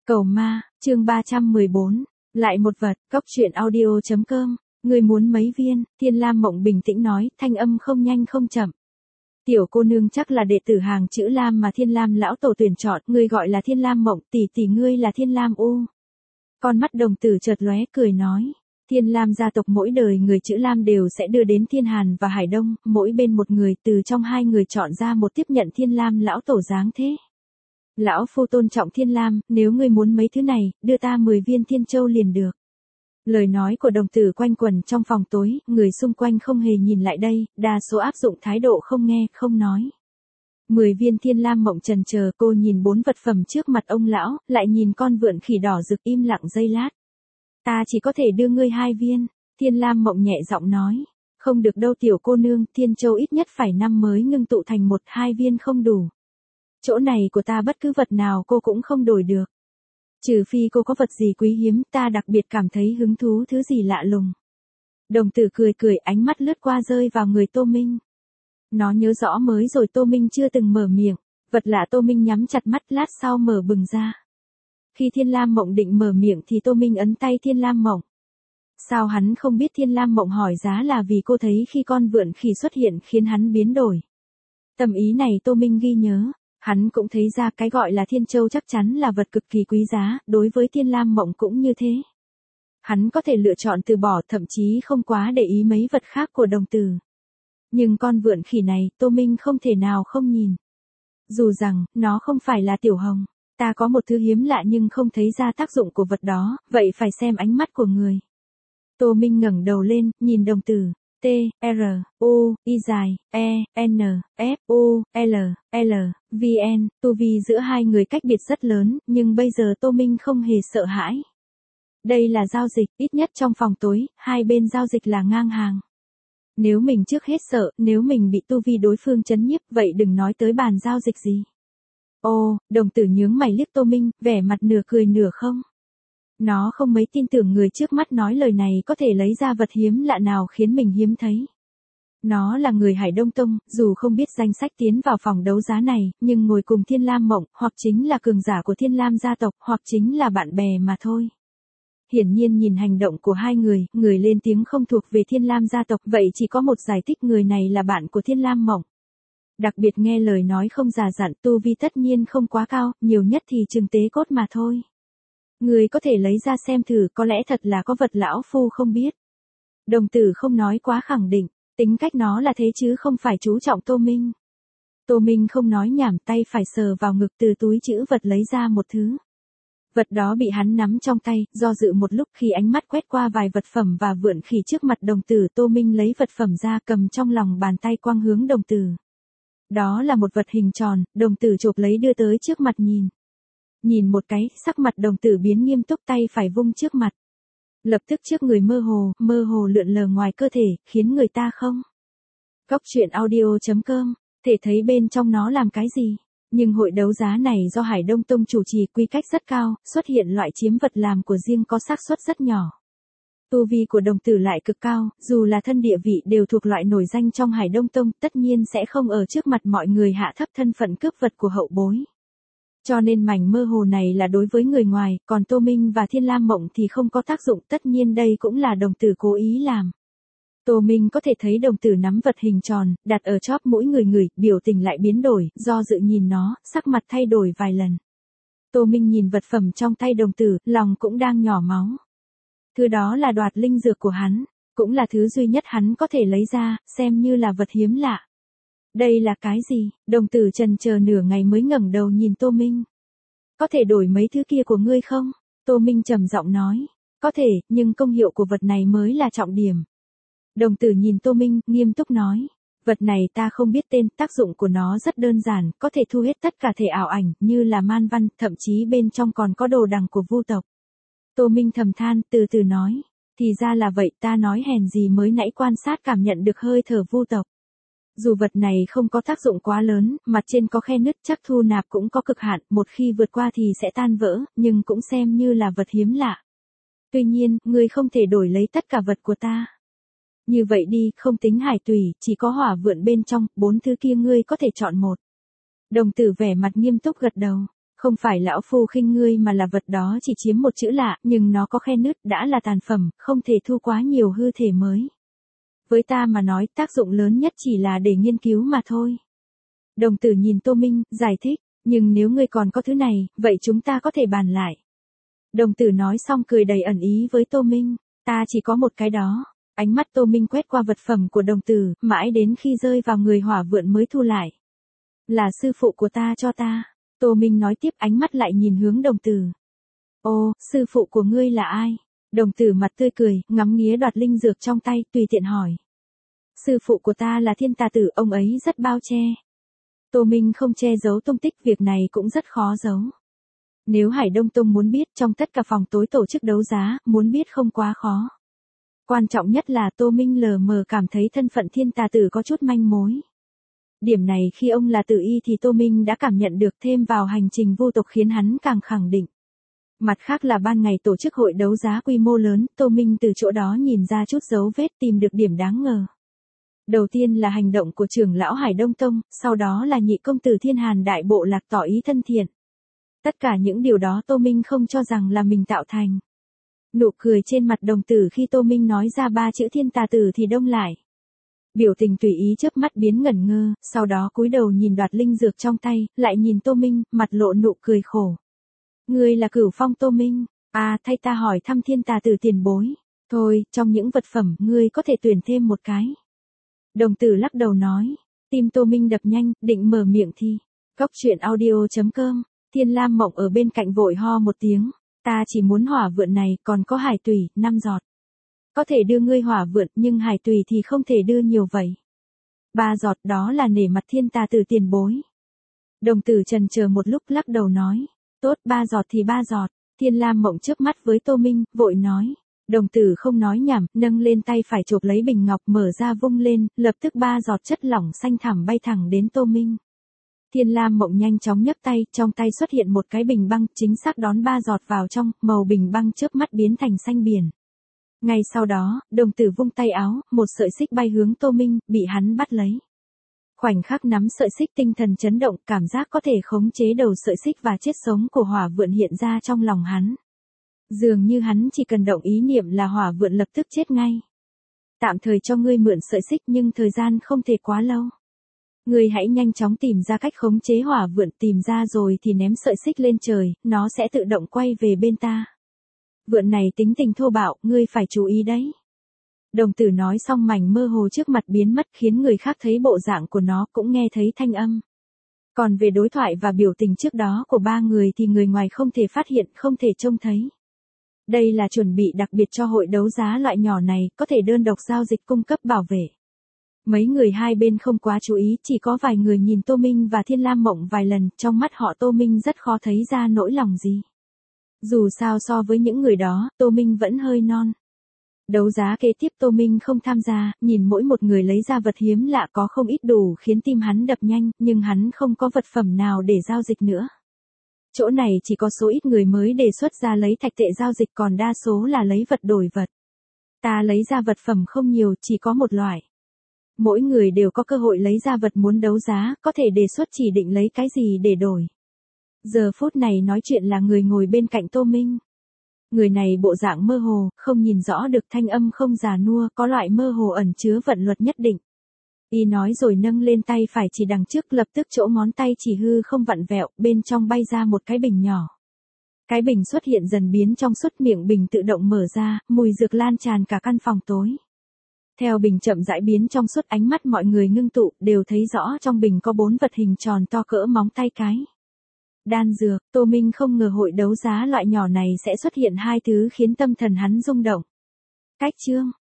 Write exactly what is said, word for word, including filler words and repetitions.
Cầu ma, chương ba trăm mười bốn. Lại một vật, cốc truyện audio chấm com. Người muốn mấy viên? Thiên Lam Mộng bình tĩnh nói, thanh âm không nhanh không chậm. Tiểu cô nương chắc là đệ tử hàng chữ Lam mà Thiên Lam lão tổ tuyển chọn, ngươi gọi là Thiên Lam Mộng, tỷ tỷ ngươi là Thiên Lam U. Con mắt đồng tử chợt lóe cười nói. Thiên Lam gia tộc mỗi đời người chữ Lam đều sẽ đưa đến Thiên Hàn và Hải Đông, mỗi bên một người, từ trong hai người chọn ra một tiếp nhận Thiên Lam lão tổ dáng thế. Lão phu tôn trọng Thiên Lam, nếu ngươi muốn mấy thứ này, đưa ta mười viên Thiên Châu liền được. Lời nói của đồng tử quanh quẩn trong phòng tối, người xung quanh không hề nhìn lại đây, đa số áp dụng thái độ không nghe, không nói. Mười viên Thiên Lam Mộng trần chờ, cô nhìn bốn vật phẩm trước mặt ông lão, lại nhìn con vượn khỉ đỏ rực im lặng giây lát. Ta chỉ có thể đưa ngươi hai viên, Thiên Lam Mộng nhẹ giọng nói. Không được đâu tiểu cô nương, Thiên Châu ít nhất phải năm mới ngưng tụ thành một, hai viên không đủ. Chỗ này của ta bất cứ vật nào cô cũng không đổi được. Trừ phi cô có vật gì quý hiếm, ta đặc biệt cảm thấy hứng thú thứ gì lạ lùng. Đồng tử cười cười, ánh mắt lướt qua rơi vào người Tô Minh. Nó nhớ rõ mới rồi Tô Minh chưa từng mở miệng, vật lạ Tô Minh nhắm chặt mắt lát sau mở bừng ra. Khi Thiên Lam Mộng định mở miệng thì Tô Minh ấn tay Thiên Lam Mộng. Sao hắn không biết Thiên Lam Mộng hỏi giá là vì cô thấy khi con vượn khỉ xuất hiện khiến hắn biến đổi. Tâm ý này Tô Minh ghi nhớ. Hắn cũng thấy ra cái gọi là Thiên Châu chắc chắn là vật cực kỳ quý giá, đối với Thiên Lam Mộng cũng như thế. Hắn có thể lựa chọn từ bỏ, thậm chí không quá để ý mấy vật khác của đồng tử. Nhưng con vượn khỉ này, Tô Minh không thể nào không nhìn. Dù rằng, nó không phải là tiểu hồng. Ta có một thứ hiếm lạ nhưng không thấy ra tác dụng của vật đó, vậy phải xem ánh mắt của người. Tô Minh ngẩng đầu lên, nhìn đồng tử. T, R, U, I dài, E, N, F, U, L, L, V, N, tu vi giữa hai người cách biệt rất lớn, nhưng bây giờ Tô Minh không hề sợ hãi. Đây là giao dịch, ít nhất trong phòng tối, hai bên giao dịch là ngang hàng. Nếu mình trước hết sợ, nếu mình bị tu vi đối phương chấn nhiếp, vậy đừng nói tới bàn giao dịch gì. Ô, đồng tử nhướng mày liếc Tô Minh, vẻ mặt nửa cười nửa không. Nó không mấy tin tưởng người trước mắt nói lời này có thể lấy ra vật hiếm lạ nào khiến mình hiếm thấy. Nó là người Hải Đông Tông, dù không biết danh sách tiến vào phòng đấu giá này, nhưng ngồi cùng Thiên Lam Mộng, hoặc chính là cường giả của Thiên Lam gia tộc, hoặc chính là bạn bè mà thôi. Hiển nhiên nhìn hành động của hai người, người lên tiếng không thuộc về Thiên Lam gia tộc, vậy chỉ có một giải thích người này là bạn của Thiên Lam Mộng. Đặc biệt nghe lời nói không già dặn, tu vi tất nhiên không quá cao, nhiều nhất thì chừng tế cốt mà thôi. Người có thể lấy ra xem thử, có lẽ thật là có vật lão phu không biết. Đồng tử không nói quá khẳng định, tính cách nó là thế chứ không phải chú trọng Tô Minh. Tô Minh không nói nhảm, tay phải sờ vào ngực từ túi trữ vật lấy ra một thứ. Vật đó bị hắn nắm trong tay, do dự một lúc khi ánh mắt quét qua vài vật phẩm và vượn khỉ trước mặt đồng tử, Tô Minh lấy vật phẩm ra cầm trong lòng bàn tay quang hướng đồng tử. Đó là một vật hình tròn, đồng tử chộp lấy đưa tới trước mặt nhìn. Nhìn một cái, sắc mặt đồng tử biến nghiêm túc, tay phải vung trước mặt. Lập tức trước người mơ hồ, mơ hồ lượn lờ ngoài cơ thể, khiến người ta không. Cốc truyện audio chấm com, thể thấy bên trong nó làm cái gì. Nhưng hội đấu giá này do Hải Đông Tông chủ trì, quy cách rất cao, xuất hiện loại chiếm vật làm của riêng có xác suất rất nhỏ. Tu vi của đồng tử lại cực cao, dù là thân địa vị đều thuộc loại nổi danh trong Hải Đông Tông, tất nhiên sẽ không ở trước mặt mọi người hạ thấp thân phận cướp vật của hậu bối. Cho nên mảnh mơ hồ này là đối với người ngoài, còn Tô Minh và Thiên Lam Mộng thì không có tác dụng, tất nhiên đây cũng là đồng tử cố ý làm. Tô Minh có thể thấy đồng tử nắm vật hình tròn, đặt ở chóp mũi người người, biểu tình lại biến đổi, do dự nhìn nó, sắc mặt thay đổi vài lần. Tô Minh nhìn vật phẩm trong tay đồng tử, lòng cũng đang nhỏ máu. Thứ đó là đoạt linh dược của hắn, cũng là thứ duy nhất hắn có thể lấy ra, xem như là vật hiếm lạ. Đây là cái gì? Đồng tử chần chờ nửa ngày mới ngẩng đầu nhìn Tô Minh. Có thể đổi mấy thứ kia của ngươi không? Tô Minh trầm giọng nói. Có thể, nhưng công hiệu của vật này mới là trọng điểm. Đồng tử nhìn Tô Minh, nghiêm túc nói. Vật này ta không biết tên, tác dụng của nó rất đơn giản, có thể thu hết tất cả thể ảo ảnh, như là man văn, thậm chí bên trong còn có đồ đằng của vu tộc. Tô Minh thầm than, từ từ nói. Thì ra là vậy, ta nói hèn gì mới nãy quan sát cảm nhận được hơi thở vu tộc. Dù vật này không có tác dụng quá lớn, mặt trên có khe nứt, chắc thu nạp cũng có cực hạn, một khi vượt qua thì sẽ tan vỡ, nhưng cũng xem như là vật hiếm lạ. Tuy nhiên, ngươi không thể đổi lấy tất cả vật của ta. Như vậy đi, không tính hải tùy, chỉ có hỏa vượn bên trong, bốn thứ kia ngươi có thể chọn một. Đồng tử vẻ mặt nghiêm túc gật đầu. Không phải lão phu khinh ngươi mà là vật đó chỉ chiếm một chữ lạ, nhưng nó có khe nứt, đã là tàn phẩm, không thể thu quá nhiều hư thể mới. Với ta mà nói, tác dụng lớn nhất chỉ là để nghiên cứu mà thôi. Đồng tử nhìn Tô Minh, giải thích, nhưng nếu ngươi còn có thứ này, vậy chúng ta có thể bàn lại. Đồng tử nói xong cười đầy ẩn ý với Tô Minh, ta chỉ có một cái đó. Ánh mắt Tô Minh quét qua vật phẩm của đồng tử, mãi đến khi rơi vào người hỏa vượn mới thu lại. Là sư phụ của ta cho ta. Tô Minh nói tiếp, ánh mắt lại nhìn hướng đồng tử. Ô, sư phụ của ngươi là ai? Đồng tử mặt tươi cười, ngắm nghía đoạt linh dược trong tay, tùy tiện hỏi. Sư phụ của ta là Thiên Tà Tử, ông ấy rất bao che. Tô Minh không che giấu tung tích, việc này cũng rất khó giấu. Nếu Hải Đông Tông muốn biết, trong tất cả phòng tối tổ chức đấu giá, muốn biết không quá khó. Quan trọng nhất là Tô Minh lờ mờ cảm thấy thân phận Thiên Tà Tử có chút manh mối. Điểm này khi ông là tử y thì Tô Minh đã cảm nhận được, thêm vào hành trình vô tộc khiến hắn càng khẳng định. Mặt khác là ban ngày tổ chức hội đấu giá quy mô lớn, Tô Minh từ chỗ đó nhìn ra chút dấu vết, tìm được điểm đáng ngờ. Đầu tiên là hành động của trưởng lão Hải Đông Tông, sau đó là nhị công tử Thiên Hàn Đại Bộ Lạc tỏ ý thân thiện. Tất cả những điều đó Tô Minh không cho rằng là mình tạo thành. Nụ cười trên mặt đồng tử khi Tô Minh nói ra ba chữ Thiên Tà Tử thì đông lại. Biểu tình tùy ý chớp mắt biến ngẩn ngơ, sau đó cúi đầu nhìn đoạt linh dược trong tay, lại nhìn Tô Minh, mặt lộ nụ cười khổ. Ngươi là Cửu Phong Tô Minh, à thay ta hỏi thăm Thiên Tà Tử tiền bối. Thôi, trong những vật phẩm, ngươi có thể tuyển thêm một cái. Đồng tử lắc đầu nói, tim Tô Minh đập nhanh, định mở miệng thì. Góc truyện audio chấm com, Thiên Lam Mộng ở bên cạnh vội ho một tiếng. Ta chỉ muốn hỏa vượn này, còn có hải tùy, năm giọt. Có thể đưa ngươi hỏa vượn, nhưng hải tùy thì không thể đưa nhiều vậy. Ba giọt đó là nể mặt Thiên Tà Tử tiền bối. Đồng tử trần chờ một lúc lắc đầu nói. Tốt, ba giọt thì ba giọt. Thiên Lam Mộng chớp mắt với Tô Minh, vội nói. Đồng tử không nói nhảm, nâng lên tay phải chộp lấy bình ngọc mở ra vung lên, lập tức ba giọt chất lỏng xanh thẳm bay thẳng đến Tô Minh. Thiên Lam Mộng nhanh chóng nhấc tay, trong tay xuất hiện một cái bình băng, chính xác đón ba giọt vào trong, màu bình băng chớp mắt biến thành xanh biển. Ngay sau đó, đồng tử vung tay áo, một sợi xích bay hướng Tô Minh, bị hắn bắt lấy. Khoảnh khắc nắm sợi xích tinh thần chấn động, cảm giác có thể khống chế đầu sợi xích và chết sống của hỏa vượn hiện ra trong lòng hắn. Dường như hắn chỉ cần động ý niệm là hỏa vượn lập tức chết ngay. Tạm thời cho ngươi mượn sợi xích nhưng thời gian không thể quá lâu. Ngươi hãy nhanh chóng tìm ra cách khống chế hỏa vượn, tìm ra rồi thì ném sợi xích lên trời, nó sẽ tự động quay về bên ta. Vượn này tính tình thô bạo, ngươi phải chú ý đấy. Đồng tử nói xong mảnh mơ hồ trước mặt biến mất khiến người khác thấy bộ dạng của nó cũng nghe thấy thanh âm. Còn về đối thoại và biểu tình trước đó của ba người thì người ngoài không thể phát hiện, không thể trông thấy. Đây là chuẩn bị đặc biệt cho hội đấu giá loại nhỏ này, có thể đơn độc giao dịch cung cấp bảo vệ. Mấy người hai bên không quá chú ý, chỉ có vài người nhìn Tô Minh và Thiên Lam Mộng vài lần, trong mắt họ Tô Minh rất khó thấy ra nỗi lòng gì. Dù sao so với những người đó, Tô Minh vẫn hơi non. Đấu giá kế tiếp Tô Minh không tham gia, nhìn mỗi một người lấy ra vật hiếm lạ có không ít đủ khiến tim hắn đập nhanh, nhưng hắn không có vật phẩm nào để giao dịch nữa. Chỗ này chỉ có số ít người mới đề xuất ra lấy thạch tệ giao dịch, còn đa số là lấy vật đổi vật. Ta lấy ra vật phẩm không nhiều, chỉ có một loại. Mỗi người đều có cơ hội lấy ra vật muốn đấu giá, có thể đề xuất chỉ định lấy cái gì để đổi. Giờ phút này nói chuyện là người ngồi bên cạnh Tô Minh. Người này bộ dạng mơ hồ, không nhìn rõ được, thanh âm không già nua, có loại mơ hồ ẩn chứa vận luật nhất định. Y nói rồi nâng lên tay phải chỉ đằng trước, lập tức chỗ ngón tay chỉ hư không vặn vẹo, bên trong bay ra một cái bình nhỏ. Cái bình xuất hiện dần biến trong suốt, miệng bình tự động mở ra, mùi dược lan tràn cả căn phòng tối. Theo bình chậm rãi biến trong suốt, ánh mắt mọi người ngưng tụ, đều thấy rõ trong bình có bốn vật hình tròn to cỡ móng tay cái. Đan dược, Tô Minh không ngờ hội đấu giá loại nhỏ này sẽ xuất hiện hai thứ khiến tâm thần hắn rung động. Cách chương